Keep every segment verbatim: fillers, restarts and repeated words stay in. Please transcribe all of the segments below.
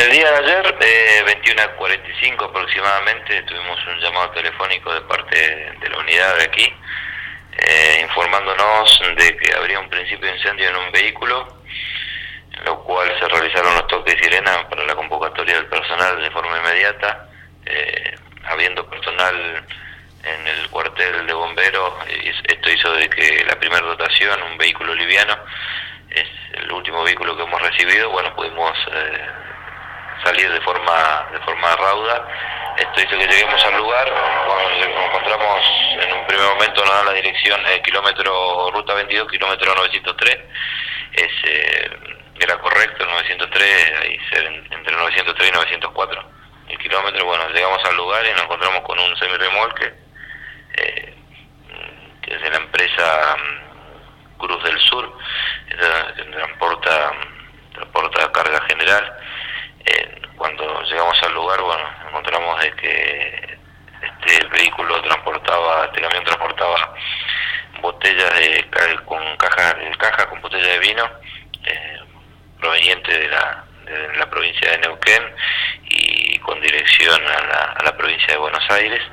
el día de ayer, eh, veintiuna cuarenta y cinco aproximadamente, tuvimos un llamado telefónico de parte de la unidad de aquí, eh, informándonos de que habría un principio de incendio en un vehículo, en lo cual se realizaron los toques de sirena para la convocatoria del personal de forma inmediata, eh, habiendo personal en el cuartel de bomberos. Esto hizo de que la primera dotación, un vehículo liviano, es el último vehículo que hemos recibido. Bueno, pudimos eh, salir de forma de forma rauda. Esto hizo que lleguemos al lugar. Cuando nos encontramos, en un primer momento nos da la dirección, eh, kilómetro ruta veintidós, kilómetro novecientos tres. Es, eh, era correcto, novecientos tres, ahí entre novecientos tres y novecientos cuatro el kilómetro. Bueno, llegamos al lugar y nos encontramos con un semirremolque, eh, que es de la empresa um, Cruz del Sur, que transporta, transporta carga general. Eh, cuando llegamos al lugar, bueno, encontramos de que este vehículo transportaba, este camión transportaba botellas de con cajas de caja con botellas de vino, eh, proveniente de la de la provincia de Neuquén y con dirección a la, a la provincia de Buenos Aires.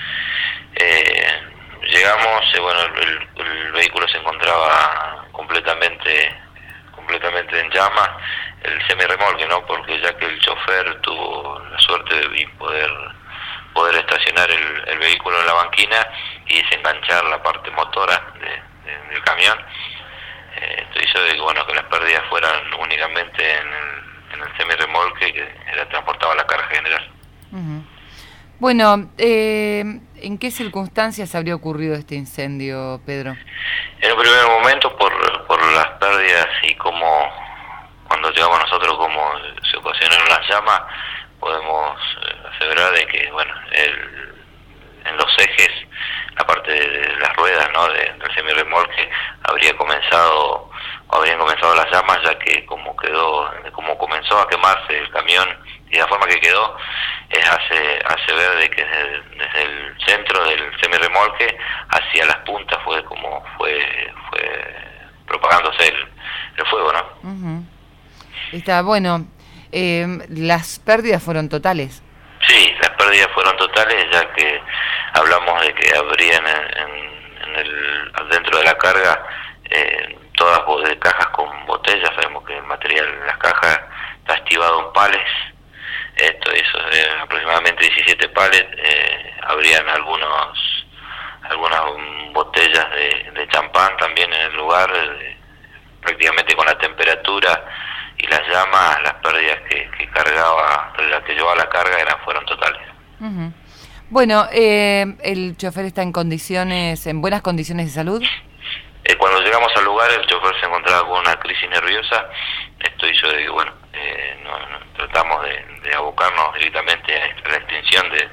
Eh, llegamos, eh, bueno, el, el vehículo se encontraba completamente completamente en llamas, el semirremolque, ¿no? Porque ya que el chofer tuvo la suerte de poder poder estacionar el, el vehículo en la banquina y desenganchar la parte motora de, de, del camión, eh, esto hizo de que, bueno, que las pérdidas fueran únicamente en el, en el semirremolque, que era transportaba la carga general. Uh-huh. Bueno, eh, ¿en qué circunstancias habría ocurrido este incendio, Pedro? En un primer momento por, por las pérdidas y cómo, cuando llegamos nosotros, cómo se ocasionaron las llamas, podemos aseverar de que, bueno, el, en los ejes, la parte de las ruedas, ¿no?, de, del semirremolque, habría comenzado, o habrían comenzado las llamas, ya que como quedó, como comenzó a quemarse el camión y la forma que quedó, es hace, hace ver de que desde, desde el centro del semirremolque hacia las puntas fue como fue fue propagándose el, el fuego, ¿no? Uh-huh. Está bueno. Eh, las pérdidas fueron totales. Sí, las pérdidas fueron totales, ya que hablamos de que habrían en, en, en el dentro de la carga eh, todas de cajas con botellas. Sabemos que el material en las cajas está estivado en pales. Esto eso de aproximadamente diecisiete palets. Eh, habrían algunos algunas botellas de, de champán también en el lugar. Eh, prácticamente con la temperatura y las llamas, las pérdidas que, que cargaba, las que llevaba la carga eran fueron totales. Uh-huh. Bueno, eh, ¿el chofer está en condiciones, en buenas condiciones de salud? Eh, cuando llegamos al lugar, el chofer se encontraba con una crisis nerviosa. Esto hizo de que, bueno, eh, no, no, tratamos de, de abocarnos directamente a la extinción de,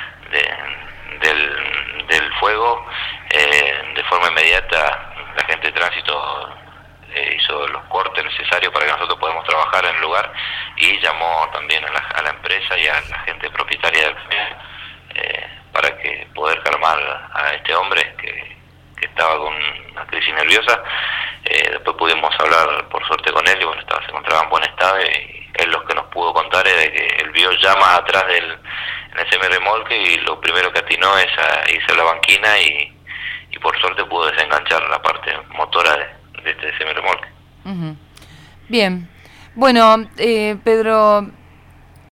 de, del, del fuego. Eh, de forma inmediata, la gente de tránsito eh, hizo los cortes necesarios para que nosotros podamos trabajar en el lugar, y llamó también a la, a la empresa y a la gente propietaria del camión eh, para que poder calmar a este hombre que, que estaba con una crisis nerviosa. Eh, después pudimos hablar por suerte con él y, bueno, estaba, se encontraba en buen estado, y él lo que nos pudo contar es de que él vio llamas atrás del en el semirremolque y lo primero que atinó es a irse a la banquina y, y por suerte pudo desenganchar la parte motora de, de este semirremolque. Uh-huh. Bien. Bueno, eh, Pedro,